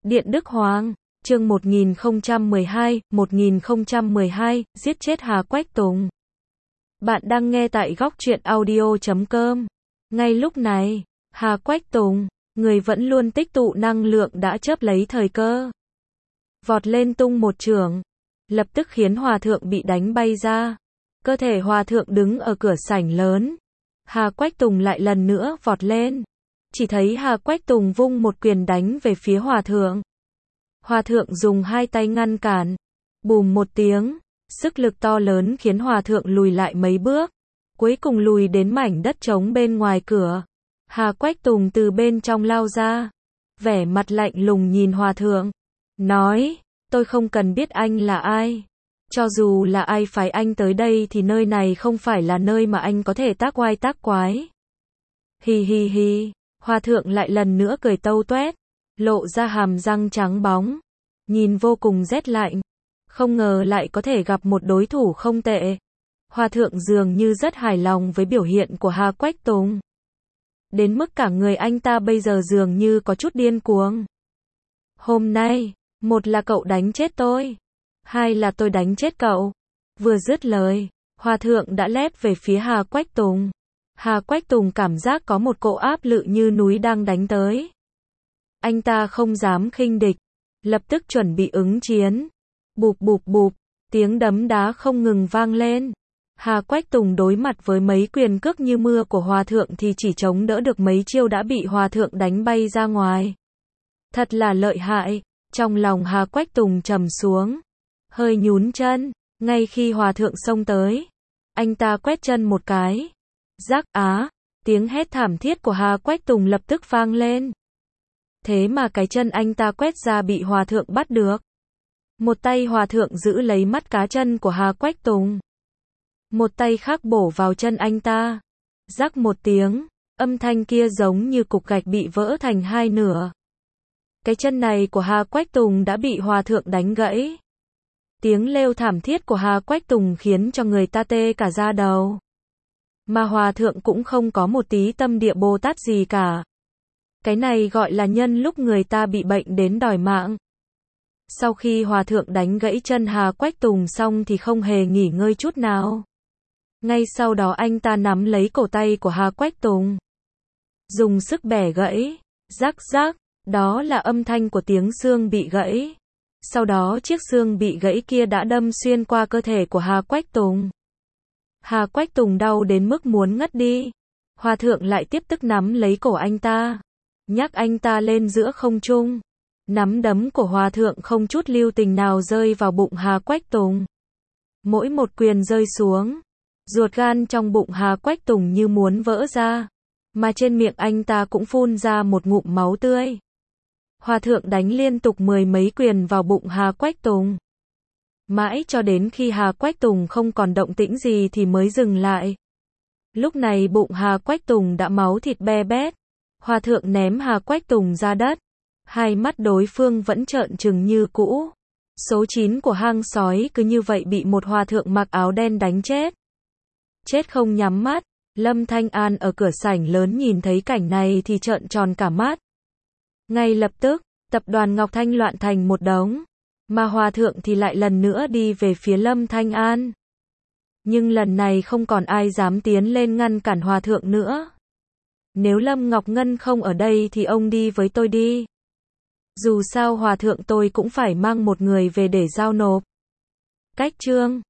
Điện Đức Hoàng, chương 1012, giết chết Hà Quách Tùng. Bạn đang nghe tại góc truyện audio.com. Ngay lúc này, Hà Quách Tùng, người vẫn luôn tích tụ năng lượng đã chớp lấy thời cơ. Vọt lên tung một chưởng, lập tức khiến Hòa Thượng bị đánh bay ra. Cơ thể Hòa Thượng đứng ở cửa sảnh lớn. Hà Quách Tùng lại lần nữa vọt lên. Chỉ thấy Hà Quách Tùng vung một quyền đánh về phía Hòa Thượng. Hòa Thượng dùng hai tay ngăn cản. Bùm một tiếng, sức lực to lớn khiến Hòa Thượng lùi lại mấy bước. Cuối cùng lùi đến mảnh đất trống bên ngoài cửa. Hà Quách Tùng từ bên trong lao ra. Vẻ mặt lạnh lùng nhìn Hòa Thượng. Nói, tôi không cần biết anh là ai. Cho dù là ai phái anh tới đây thì nơi này không phải là nơi mà anh có thể tác oai tác quái. Hi hi hi. Hòa Thượng lại lần nữa cười tâu tuét, lộ ra hàm răng trắng bóng, nhìn vô cùng rét lạnh. Không ngờ lại có thể gặp một đối thủ không tệ. Hòa Thượng dường như rất hài lòng với biểu hiện của Hà Quách Tùng. Đến mức cả người anh ta bây giờ dường như có chút điên cuồng. Hôm nay, một là cậu đánh chết tôi, hai là tôi đánh chết cậu. Vừa dứt lời, Hòa Thượng đã lép về phía Hà Quách Tùng. Hà Quách Tùng cảm giác có một cỗ áp lực như núi đang đánh tới. Anh ta không dám khinh địch, lập tức chuẩn bị ứng chiến. Bụp bụp bụp, tiếng đấm đá không ngừng vang lên. Hà Quách Tùng đối mặt với mấy quyền cước như mưa của Hòa Thượng thì chỉ chống đỡ được mấy chiêu đã bị Hòa Thượng đánh bay ra ngoài. Thật là lợi hại, trong lòng Hà Quách Tùng trầm xuống, hơi nhún chân, ngay khi Hòa Thượng xông tới. Anh ta quét chân một cái. Rắc á, tiếng hét thảm thiết của Hà Quách Tùng lập tức vang lên. Thế mà cái chân anh ta quét ra bị Hòa Thượng bắt được. Một tay Hòa Thượng giữ lấy mắt cá chân của Hà Quách Tùng. Một tay khác bổ vào chân anh ta. Rắc một tiếng, âm thanh kia giống như cục gạch bị vỡ thành hai nửa. Cái chân này của Hà Quách Tùng đã bị Hòa Thượng đánh gãy. Tiếng lêu thảm thiết của Hà Quách Tùng khiến cho người ta tê cả da đầu. Mà Hòa Thượng cũng không có một tí tâm địa Bồ Tát gì cả. Cái này gọi là nhân lúc người ta bị bệnh đến đòi mạng. Sau khi Hòa Thượng đánh gãy chân Hà Quách Tùng xong thì không hề nghỉ ngơi chút nào. Ngay sau đó anh ta nắm lấy cổ tay của Hà Quách Tùng, dùng sức bẻ gãy. Rắc rắc, đó là âm thanh của tiếng xương bị gãy. Sau đó chiếc xương bị gãy kia đã đâm xuyên qua cơ thể của Hà Quách Tùng. Hà Quách Tùng đau đến mức muốn ngất đi. Hòa Thượng lại tiếp tục nắm lấy cổ anh ta, nhắc anh ta lên giữa không trung. Nắm đấm của Hòa Thượng không chút lưu tình nào rơi vào bụng Hà Quách Tùng. Mỗi một quyền rơi xuống, ruột gan trong bụng Hà Quách Tùng như muốn vỡ ra, mà trên miệng anh ta cũng phun ra một ngụm máu tươi. Hòa Thượng đánh liên tục mười mấy quyền vào bụng Hà Quách Tùng. Mãi cho đến khi Hà Quách Tùng không còn động tĩnh gì thì mới dừng lại. Lúc này bụng Hà Quách Tùng đã máu thịt be bét. Hòa Thượng ném Hà Quách Tùng ra đất. Hai mắt đối phương vẫn trợn trừng như cũ. Số 9 của hang sói cứ như vậy bị một Hòa Thượng mặc áo đen đánh chết. Chết không nhắm mắt. Lâm Thanh An ở cửa sảnh lớn nhìn thấy cảnh này thì trợn tròn cả mắt. Ngay lập tức, tập đoàn Ngọc Thanh loạn thành một đống. Mà Hòa Thượng thì lại lần nữa đi về phía Lâm Thanh An. Nhưng lần này không còn ai dám tiến lên ngăn cản Hòa Thượng nữa. Nếu Lâm Ngọc Ngân không ở đây thì ông đi với tôi đi. Dù sao Hòa Thượng tôi cũng phải mang một người về để giao nộp. Cách chương